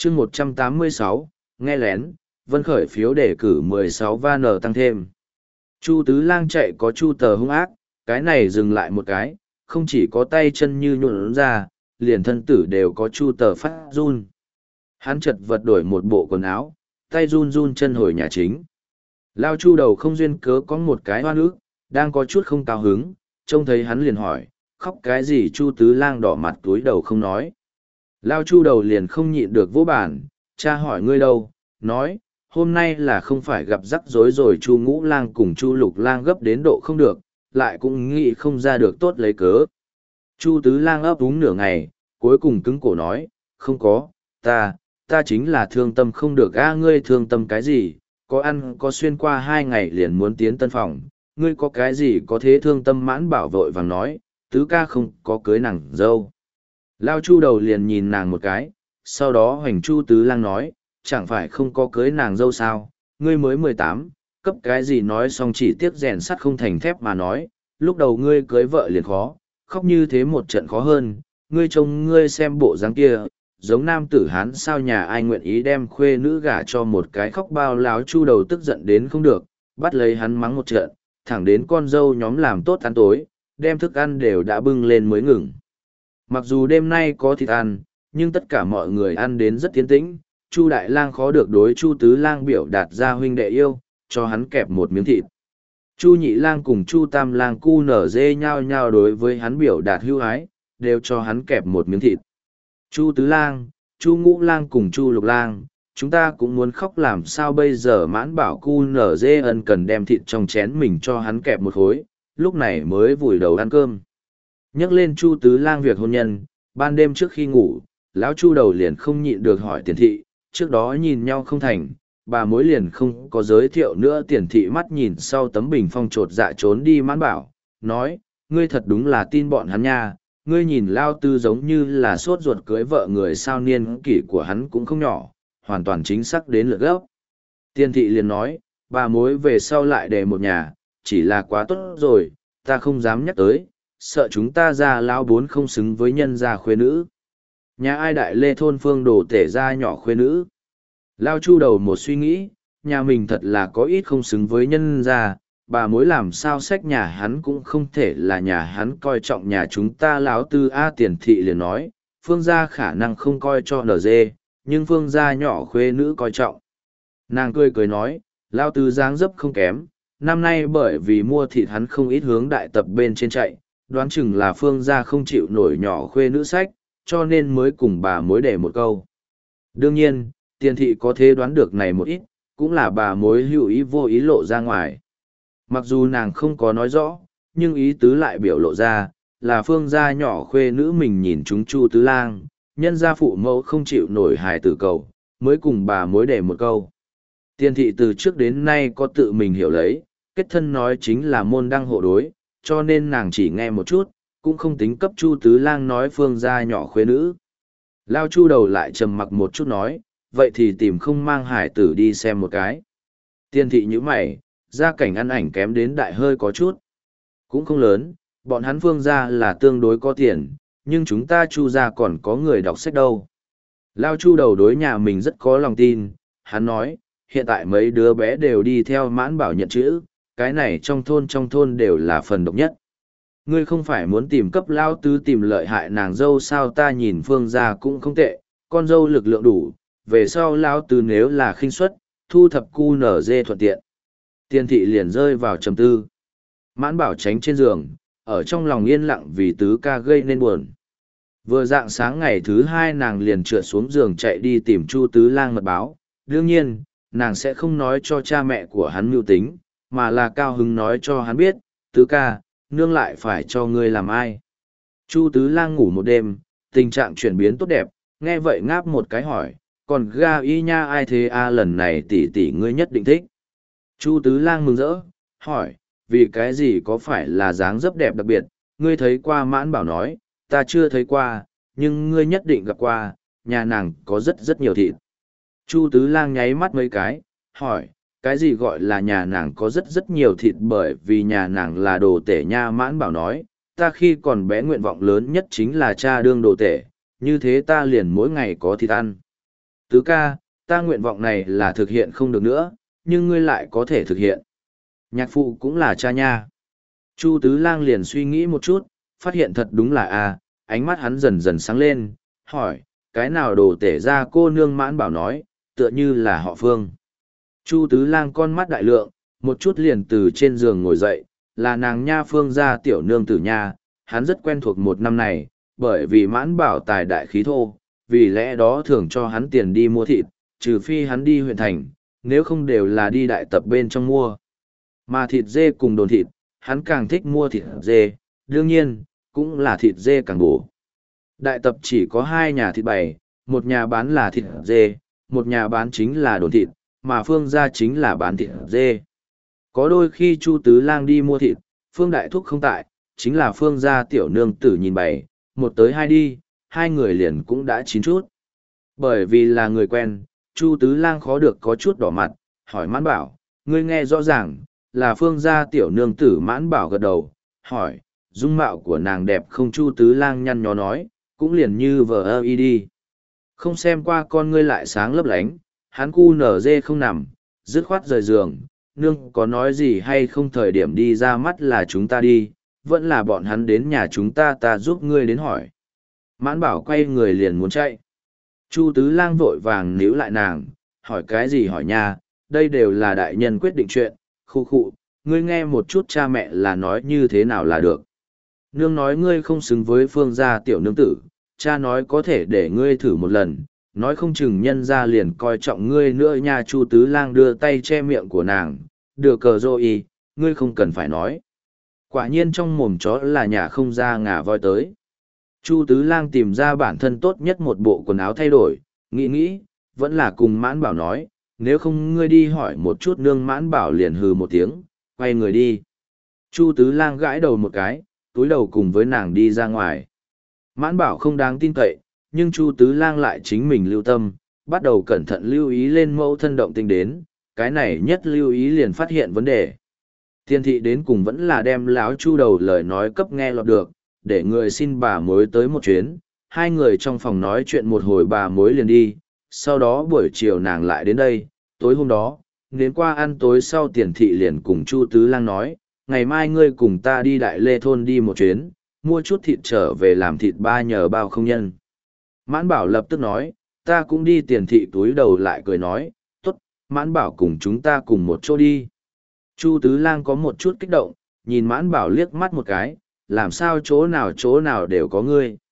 chương 186, nghe lén, Vân khởi phiếu đề cử 16 van tăng thêm. Chu Tứ Lang chạy có Chu Tờ hung ác, cái này dừng lại một cái, không chỉ có tay chân như nhuộn ra, liền thân tử đều có Chu Tờ phát run. Hắn chật vật đổi một bộ quần áo, tay run run chân hồi nhà chính. Lao Chu đầu không duyên cớ có một cái hoa ức, đang có chút không cao hứng, trông thấy hắn liền hỏi, khóc cái gì? Chu Tứ Lang đỏ mặt túi đầu không nói. Lao Chu đầu liền không nhịn được vỗ bản, cha hỏi ngươi đâu, nói, hôm nay là không phải gặp rắc rối rồi. Chu Ngũ Lang cùng Chu Lục Lang gấp đến độ không được, lại cũng nghĩ không ra được tốt lấy cớ. Chu Tứ Lang ấp úng nửa ngày, cuối cùng cứng cổ nói, không có, ta chính là thương tâm không được. Ngươi thương tâm cái gì? Có ăn có xuyên qua 2 ngày liền muốn tiến tân phòng, ngươi có cái gì có thế thương tâm? Mãn Bảo vội vàng nói, tứ ca không có cưới nàng dâu. Lao Chu đầu liền nhìn nàng một cái, sau đó hoành Chu Tứ Lang nói, chẳng phải không có cưới nàng dâu sao, ngươi mới 18, cấp cái gì? Nói xong chỉ tiếc rèn sắt không thành thép mà nói, lúc đầu ngươi cưới vợ liền khó, khóc như thế một trận khó hơn, ngươi trông ngươi xem bộ dáng kia, giống nam tử Hán sao, nhà ai nguyện ý đem khuê nữ gả cho một cái khóc bao? Láo Chu đầu tức giận đến không được, bắt lấy hắn mắng một trận, thẳng đến con dâu nhóm làm tốt ăn tối, đem thức ăn đều đã bưng lên mới ngừng. Mặc dù đêm nay có thịt ăn, nhưng tất cả mọi người ăn đến rất tiến tĩnh. Chu Đại Lang khó được đối Chu Tứ Lang biểu đạt ra huynh đệ yêu, cho hắn kẹp một miếng thịt. Chu Nhị Lang cùng Chu Tam Lang cu nở dê nhao nhao đối với hắn biểu đạt hưu ái, đều cho hắn kẹp một miếng thịt. Chu Tứ Lang, Chu Ngũ Lang cùng Chu Lục Lang, chúng ta cũng muốn khóc làm sao bây giờ? Mãn Bảo cu nở dê ân cần đem thịt trong chén mình cho hắn kẹp một khối, lúc này mới vùi đầu ăn cơm. Nhắc lên Chu Tứ Lang việc hôn nhân, ban đêm trước khi ngủ, lão Chu đầu liền không nhịn được hỏi Tiền Thị, trước đó nhìn nhau không thành, bà mối liền không có giới thiệu nữa. Tiền Thị mắt nhìn sau tấm bình phong chột dạ trốn đi. Mãn Bảo nói, ngươi thật đúng là tin bọn hắn nha, ngươi nhìn Lao Tư giống như là sốt ruột cưới vợ người sao, niên kỷ của hắn cũng không nhỏ, hoàn toàn chính xác đến lượt gốc. Tiền Thị liền nói, bà mối về sau lại đề một nhà, chỉ là quá tốt rồi, ta không dám nhắc tới, sợ chúng ta già lão bốn không xứng với nhân gia khuê nữ. Nhà ai Đại Lê thôn Phương Đồ tể ra nhỏ khuê nữ? Lao Chu đầu một suy nghĩ, nhà mình thật là có ít không xứng với nhân gia, bà mối làm sao xách nhà hắn cũng không thể là nhà hắn coi trọng nhà chúng ta. Lão Tư Tiền Thị liền nói, Phương gia khả năng không coi cho NG, nhưng Phương gia nhỏ khuê nữ coi trọng. Nàng cười cười nói, Lao Tư dáng dấp không kém, năm nay bởi vì mua thịt hắn không ít hướng đại tập bên trên chạy, đoán chừng là Phương gia không chịu nổi nhỏ khuê nữ sách, cho nên mới cùng bà mối để một câu. Đương nhiên, Tiền Thị có thể đoán được này một ít, cũng là bà mối hữu ý vô ý lộ ra ngoài. Mặc dù nàng không có nói rõ, nhưng ý tứ lại biểu lộ ra, là Phương gia nhỏ khuê nữ mình nhìn chúng Chu Tứ Lang, nhân gia phụ mẫu không chịu nổi hài tử cầu, mới cùng bà mối để một câu. Tiền Thị từ trước đến nay có tự mình hiểu lấy, kết thân nói chính là môn đăng hộ đối, cho nên nàng chỉ nghe một chút, cũng không tính cấp Chu Tứ Lang nói Phương gia nhỏ khuê nữ. Lao Chu đầu lại trầm mặc một chút nói, vậy thì tìm không mang hải tử đi xem một cái. Tiền Thị như mày, gia cảnh ăn ảnh kém đến đại hơi có chút. Cũng không lớn, bọn hắn Phương gia là tương đối có tiền, nhưng chúng ta Chu gia còn có người đọc sách đâu. Lao Chu đầu đối nhà mình rất có lòng tin, hắn nói, hiện tại mấy đứa bé đều đi theo Mãn Bảo nhận chữ, cái này trong thôn đều là phần độc nhất. Ngươi không phải muốn tìm cấp Lao Tứ tìm lợi hại nàng dâu sao? Ta nhìn Phương gia cũng không tệ, con dâu lực lượng đủ, về sau Lao Tứ nếu là khinh suất, thu thập cu nở dê thuận tiện. Tiền Thị liền rơi vào trầm tư. Mãn Bảo tránh trên giường, ở trong lòng yên lặng vì tứ ca gây nên buồn. Vừa dạng sáng ngày thứ 2 nàng liền trượt xuống giường chạy đi tìm Chu Tứ Lang mật báo. Đương nhiên, nàng sẽ không nói cho cha mẹ của hắn mưu tính, mà là cao hứng nói cho hắn biết, tứ ca, nương lại phải cho ngươi làm ai. Chu Tứ Lang ngủ một đêm, tình trạng chuyển biến tốt đẹp, nghe vậy ngáp một cái hỏi, còn ga y nha ai thế? Lần này tỷ tỷ ngươi nhất định thích. Chu Tứ Lang mừng rỡ, hỏi, vì cái gì? Có phải là dáng dấp đẹp đặc biệt? Ngươi thấy qua? Mãn Bảo nói, ta chưa thấy qua, nhưng ngươi nhất định gặp qua, nhà nàng có rất nhiều thịt. Chu Tứ Lang nháy mắt mấy cái, hỏi, cái gì gọi là nhà nàng có rất nhiều thịt? Bởi vì nhà nàng là đồ tể nha. Mãn Bảo nói, ta khi còn bé nguyện vọng lớn nhất chính là cha đương đồ tể, như thế ta liền mỗi ngày có thịt ăn. Tứ ca, ta nguyện vọng này là thực hiện không được nữa, nhưng ngươi lại có thể thực hiện. Nhạc phụ cũng là cha nha. Chu Tứ Lang liền suy nghĩ một chút, phát hiện thật đúng là ánh mắt hắn dần dần sáng lên, hỏi, cái nào đồ tể ra cô nương Mãn Bảo nói, tựa như là họ Phương. Chu Tứ Lang con mắt đại lượng, một chút liền từ trên giường ngồi dậy, là nàng nha Phương gia tiểu nương tử nha, hắn rất quen thuộc một năm này, bởi vì Mãn Bảo tài đại khí thô, vì lẽ đó thường cho hắn tiền đi mua thịt, trừ phi hắn đi huyện thành, nếu không đều là đi đại tập bên trong mua. Mà thịt dê cùng đồn thịt, hắn càng thích mua thịt dê, đương nhiên, cũng là thịt dê càng bổ. Đại tập chỉ có hai nhà thịt bày, một nhà bán là thịt dê, một nhà bán chính là đồn thịt, mà Phương gia chính là bán thịt dê. Có đôi khi Chu Tứ Lang đi mua thịt, Phương Đại Thúc không tại, chính là Phương gia tiểu nương tử nhìn bày, một tới hai đi, hai người liền cũng đã chín chút. Bởi vì là người quen, Chu Tứ Lang khó được có chút đỏ mặt, hỏi Mãn Bảo, ngươi nghe rõ ràng, là Phương gia tiểu nương tử. Mãn Bảo gật đầu, hỏi, dung mạo của nàng đẹp không? Chu Tứ Lang nhăn nhó nói, cũng liền như vờ ơ y đi. Không xem qua con ngươi lại sáng lấp lánh, hắn cu nở dê không nằm, dứt khoát rời giường, nương có nói gì hay không? Thời điểm đi ra mắt là chúng ta đi, vẫn là bọn hắn đến nhà chúng ta giúp ngươi đến hỏi. Mãn Bảo quay người liền muốn chạy. Chu Tứ Lang vội vàng níu lại nàng, hỏi cái gì hỏi nha, đây đều là đại nhân quyết định chuyện, khu khụ, ngươi nghe một chút cha mẹ là nói như thế nào là được. Nương nói ngươi không xứng với Phương gia tiểu nương tử, cha nói có thể để ngươi thử một lần, nói không chừng nhân gia liền coi trọng ngươi nữa nha. Chu Tứ Lang đưa tay che miệng của nàng, đưa cờ rô y, ngươi không cần phải nói. Quả nhiên trong mồm chó là nhà không ra ngà voi tới. Chu Tứ Lang tìm ra bản thân tốt nhất một bộ quần áo thay đổi, nghĩ, vẫn là cùng Mãn Bảo nói, nếu không ngươi đi hỏi một chút nương. Mãn Bảo liền hừ một tiếng, quay người đi. Chu Tứ Lang gãi đầu một cái, túi đầu cùng với nàng đi ra ngoài. Mãn Bảo không đáng tin cậy, nhưng Chu Tứ Lang lại chính mình lưu tâm, bắt đầu cẩn thận lưu ý lên mẫu thân động tình đến, cái này nhất lưu ý liền phát hiện vấn đề. Tiên thị đến cùng vẫn là đem láo Chu đầu lời nói cấp nghe lọt được, để người xin bà mối tới một chuyến, hai người trong phòng nói chuyện một hồi bà mối liền đi, sau đó buổi chiều nàng lại đến đây, tối hôm đó, đến qua ăn tối sau Tiền thị liền cùng Chu Tứ Lang nói, ngày mai ngươi cùng ta đi Đại Lê thôn đi một chuyến, mua chút thịt trở về làm thịt ba nhờ bao không nhân. Mãn Bảo lập tức nói, ta cũng đi. Tiền thị túi đầu lại cười nói, tốt, Mãn Bảo cùng chúng ta cùng một chỗ đi. Chu Tứ Lang có một chút kích động, nhìn Mãn Bảo liếc mắt một cái, làm sao chỗ nào đều có ngươi.